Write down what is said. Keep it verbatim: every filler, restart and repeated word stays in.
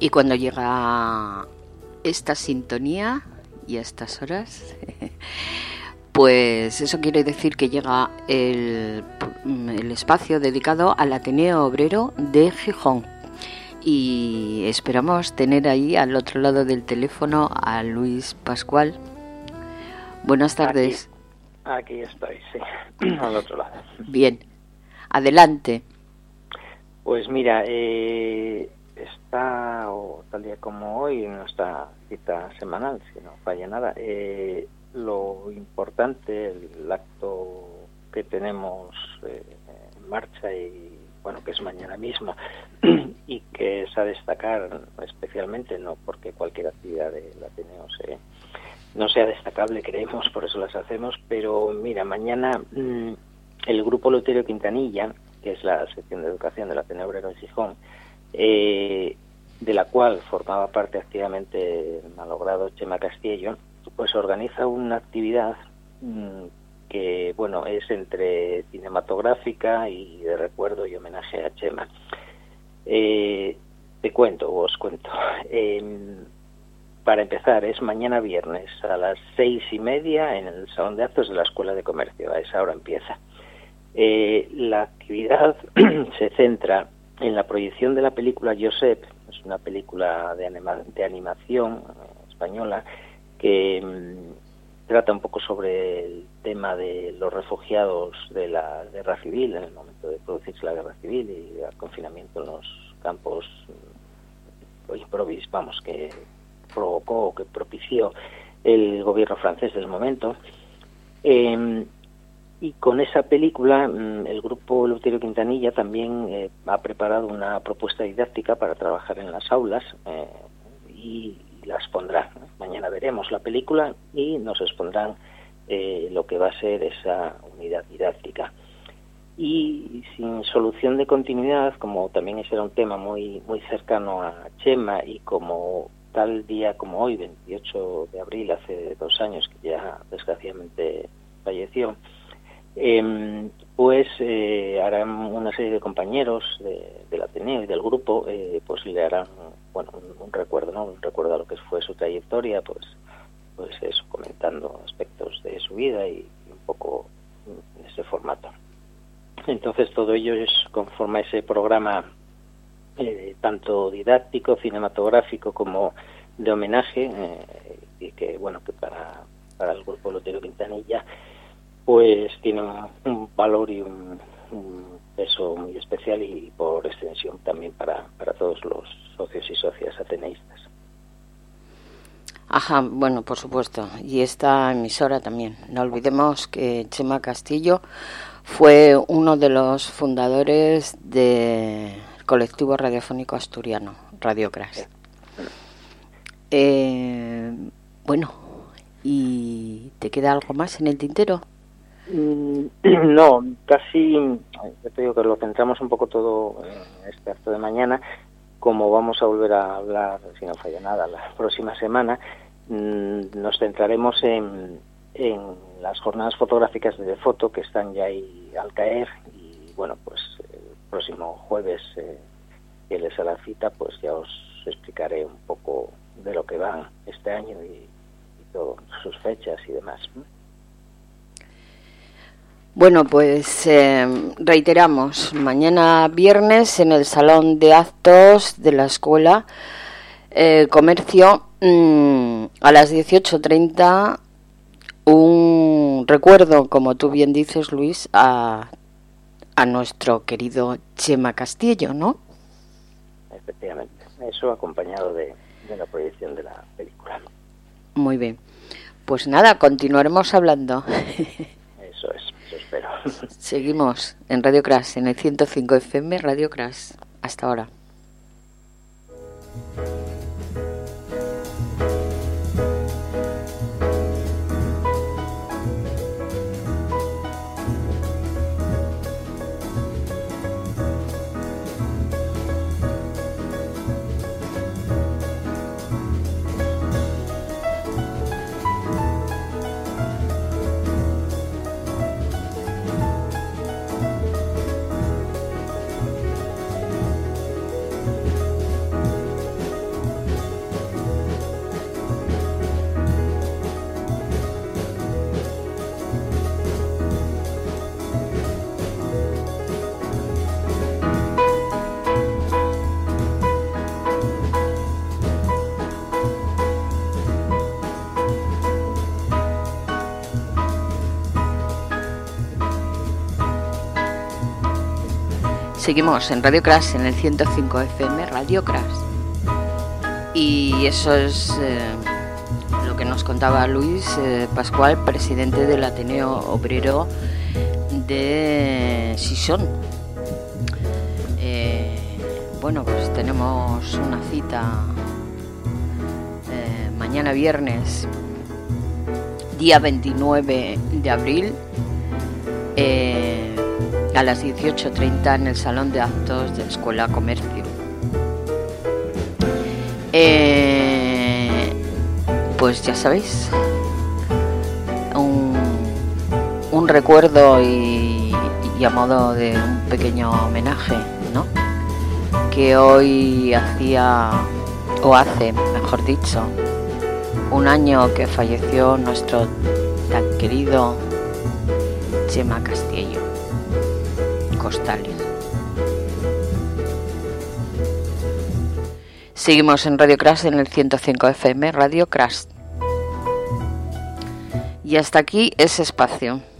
Y cuando llega esta sintonía y a estas horas, pues eso quiere decir que llega el, el espacio dedicado al Ateneo Obrero de Gijón. Y esperamos tener ahí al otro lado del teléfono a Luis Pascual. Buenas tardes. Aquí, aquí estoy, sí, al otro lado. Bien, adelante. Pues mira, eh, está, o tal día como hoy, en nuestra cita semanal, si no falla nada, eh, lo importante, el acto que tenemos eh, en marcha y bueno, que es mañana mismo y que es a destacar especialmente, no porque cualquier actividad del Ateneo se, no sea destacable, creemos, por eso las hacemos, pero mira, mañana mmm, el Grupo Eleuterio Quintanilla, que es la sección de educación del Ateneo Obrero de Gijón, eh, de la cual formaba parte activamente el malogrado Chema Castillo, pues organiza una actividad mmm, que bueno, es entre cinematográfica y de recuerdo y homenaje a Chema. Eh, te cuento, o os cuento. Eh, para empezar, es mañana viernes a las seis y media en el Salón de Actos de la Escuela de Comercio. A esa hora empieza. Eh, la actividad se centra en la proyección de la película Josep. Es una película de, anima- de animación española que mmm, trata un poco sobre el tema de los refugiados de la guerra civil, en el momento de producirse la guerra civil y el confinamiento en los campos improvis, vamos, que provocó, que propició el gobierno francés del momento. Eh, y con esa película, el Grupo Eleuterio Quintanilla también eh, ha preparado una propuesta didáctica para trabajar en las aulas eh, y las pondrá. Mañana veremos la película y nos expondrán eh, lo que va a ser esa unidad didáctica. Y sin solución de continuidad, como también ese era un tema muy muy cercano a Chema y como tal día como hoy, veintiocho de abril, hace dos años que ya desgraciadamente falleció, eh, pues eh, harán una serie de compañeros de, del Ateneo y del grupo, eh, pues le harán bueno un, un recuerdo, ¿no? Un recuerdo a lo que fue su trayectoria, pues pues eso, comentando aspectos de su vida y, y un poco en ese formato. Entonces todo ello es conforme a ese programa eh, tanto didáctico, cinematográfico como de homenaje eh, y que bueno que para, para el Grupo Eleuterio Quintanilla pues tiene un, un valor y un, un peso muy especial y por extensión también para, para todos los socios y socias ateneístas. Ajá, bueno, por supuesto. Y esta emisora también. No olvidemos que Chema Castillo fue uno de los fundadores del colectivo radiofónico asturiano, Radio Crash. Eh, bueno, ¿y te queda algo más en el tintero? No, casi, yo te digo que lo centramos un poco todo en este acto de mañana. Como vamos a volver a hablar, si no falla nada, la próxima semana, nos centraremos en, en las jornadas fotográficas de foto que están ya ahí al caer y bueno, pues el próximo jueves eh, que les hará cita, pues ya os explicaré un poco de lo que van este año y, y todo, sus fechas y demás. Bueno, pues eh, reiteramos, mañana viernes en el Salón de Actos de la Escuela eh, Comercio mmm, a las dieciocho treinta un recuerdo, como tú bien dices, Luis, a, a nuestro querido Chema Castillo, ¿no? Efectivamente, eso acompañado de, de la proyección de la película. Muy bien, pues nada, continuaremos hablando. Eso es, eso espero. Seguimos en Radio Crash, en el ciento cinco F M Radio Crash. Hasta ahora. Seguimos en Radio Crash, en el ciento cinco F M, Radio Crash. Y eso es eh, lo que nos contaba Luis eh, Pascual, presidente del Ateneo Obrero de Sison. Eh, bueno, pues tenemos una cita eh, mañana viernes, día veintinueve de abril, eh, a las dieciocho treinta en el Salón de Actos de la Escuela Comercio. Eh, pues ya sabéis, un, un recuerdo y, y a modo de un pequeño homenaje, ¿no? Que hoy hacía, o hace, mejor dicho, un año que falleció nuestro tan querido Chema Castillo Costales. Seguimos en Radio Crash, en el ciento cinco F M, Radio Crash. Y hasta aquí ese espacio.